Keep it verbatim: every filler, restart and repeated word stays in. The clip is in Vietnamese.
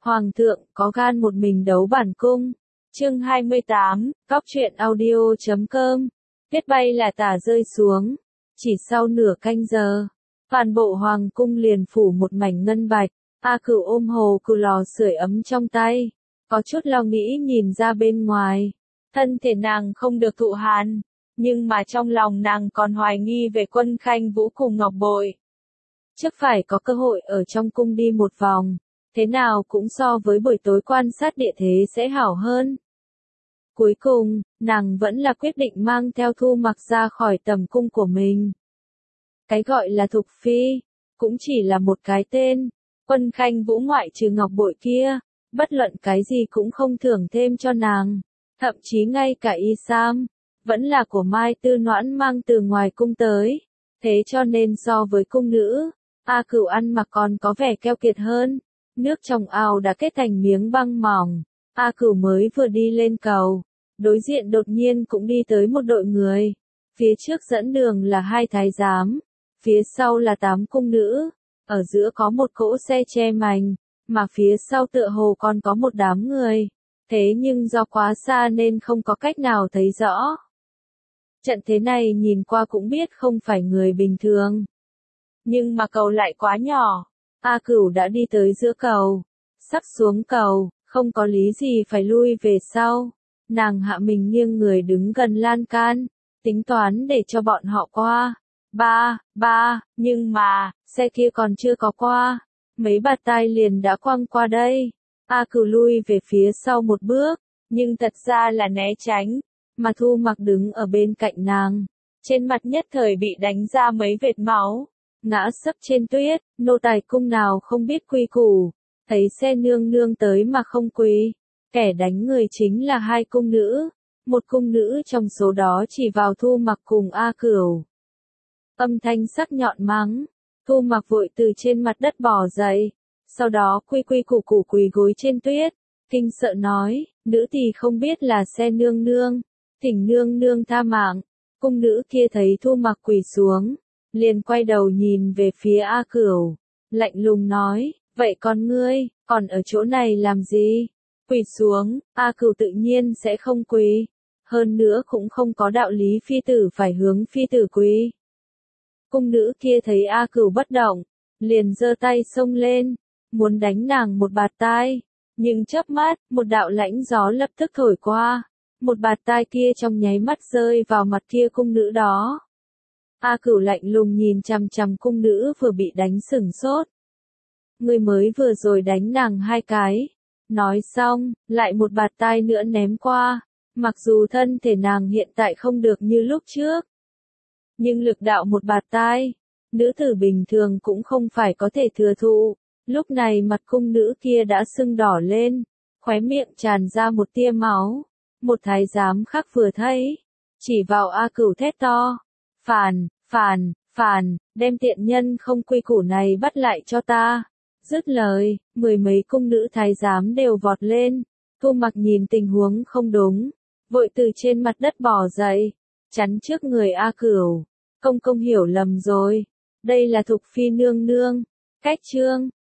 Hoàng thượng có gan một mình đấu bản cung. Chương hai mươi tám, Cóc truyện audio chấm com. Tuyết bay là tả rơi xuống. Chỉ sau nửa canh giờ, toàn bộ hoàng cung liền phủ một mảnh ngân bạch. A Cửu ôm hồ cừu lò sưởi ấm trong tay, có chút lo nghĩ nhìn ra bên ngoài. Thân thể nàng không được thụ hàn, nhưng mà trong lòng nàng còn hoài nghi về Quân Khanh Vũ cùng Ngọc Bội. Trước phải có cơ hội ở trong cung đi một vòng, thế nào cũng so với buổi tối quan sát địa thế sẽ hảo hơn. Cuối cùng, nàng vẫn là quyết định mang theo Thu Mặc ra khỏi tầm cung của mình. Cái gọi là Thục Phi, cũng chỉ là một cái tên. Quân Khanh Vũ ngoại trừ Ngọc Bội kia, bất luận cái gì cũng không thưởng thêm cho nàng. Thậm chí ngay cả y sam, vẫn là của Mai Tư Noãn mang từ ngoài cung tới. Thế cho nên so với cung nữ, A Cửu ăn mặc còn có vẻ keo kiệt hơn. Nước trong ao đã kết thành miếng băng mỏng. A Cửu mới vừa đi lên cầu, đối diện đột nhiên cũng đi tới một đội người. Phía trước dẫn đường là hai thái giám, phía sau là tám cung nữ, ở giữa có một cỗ xe che mành, mà phía sau tựa hồ còn có một đám người. Thế nhưng do quá xa nên không có cách nào thấy rõ. Trận thế này nhìn qua cũng biết không phải người bình thường. Nhưng mà cầu lại quá nhỏ. A Cửu đã đi tới giữa cầu, sắp xuống cầu, không có lý gì phải lui về sau. Nàng hạ mình nghiêng người đứng gần lan can, tính toán để cho bọn họ qua. Ba, ba, nhưng mà, xe kia còn chưa có qua. Mấy bạt tai liền đã quăng qua đây. A Cửu lui về phía sau một bước, nhưng thật ra là né tránh. Mà Thu Mặc đứng ở bên cạnh nàng, trên mặt nhất thời bị đánh ra mấy vệt máu. Ngã sấp trên tuyết, nô tài cung nào không biết quy củ, thấy xe nương nương tới mà không quỳ. Kẻ đánh người chính là hai cung nữ, một cung nữ trong số đó chỉ vào Thu Mặc cùng A Cửu. Âm thanh sắc nhọn mắng, Thu Mặc vội từ trên mặt đất bò dậy, sau đó quy quy củ củ quỳ gối trên tuyết, kinh sợ nói, nữ tỳ không biết là xe nương nương, thỉnh nương nương tha mạng. Cung nữ kia thấy Thu Mặc quỳ xuống, liền quay đầu nhìn về phía A Cửu, lạnh lùng nói, vậy còn ngươi, còn ở chỗ này làm gì? Quỳ xuống, A Cửu tự nhiên sẽ không quỳ, hơn nữa cũng không có đạo lý phi tử phải hướng phi tử quỳ. Cung nữ kia thấy A Cửu bất động, liền giơ tay xông lên, muốn đánh nàng một bạt tai, nhưng chớp mắt, một đạo lãnh gió lập tức thổi qua, một bạt tai kia trong nháy mắt rơi vào mặt kia cung nữ đó. A Cửu lạnh lùng nhìn chằm chằm cung nữ vừa bị đánh sửng sốt. Ngươi mới vừa rồi đánh nàng hai cái. Nói xong, lại một bạt tai nữa ném qua. Mặc dù thân thể nàng hiện tại không được như lúc trước, nhưng lực đạo một bạt tai, nữ tử bình thường cũng không phải có thể thừa thụ. Lúc này mặt cung nữ kia đã sưng đỏ lên, khóe miệng tràn ra một tia máu. Một thái giám khác vừa thấy, chỉ vào A Cửu thét to. Phản, phản, phản, đem tiện nhân không quy củ này bắt lại cho ta. Dứt lời, mười mấy cung nữ thái giám đều vọt lên. Thu Mặc nhìn tình huống không đúng, vội từ trên mặt đất bò dậy, chắn trước người A Cửu. Công công hiểu lầm rồi, đây là Thục Phi nương nương. Cách chương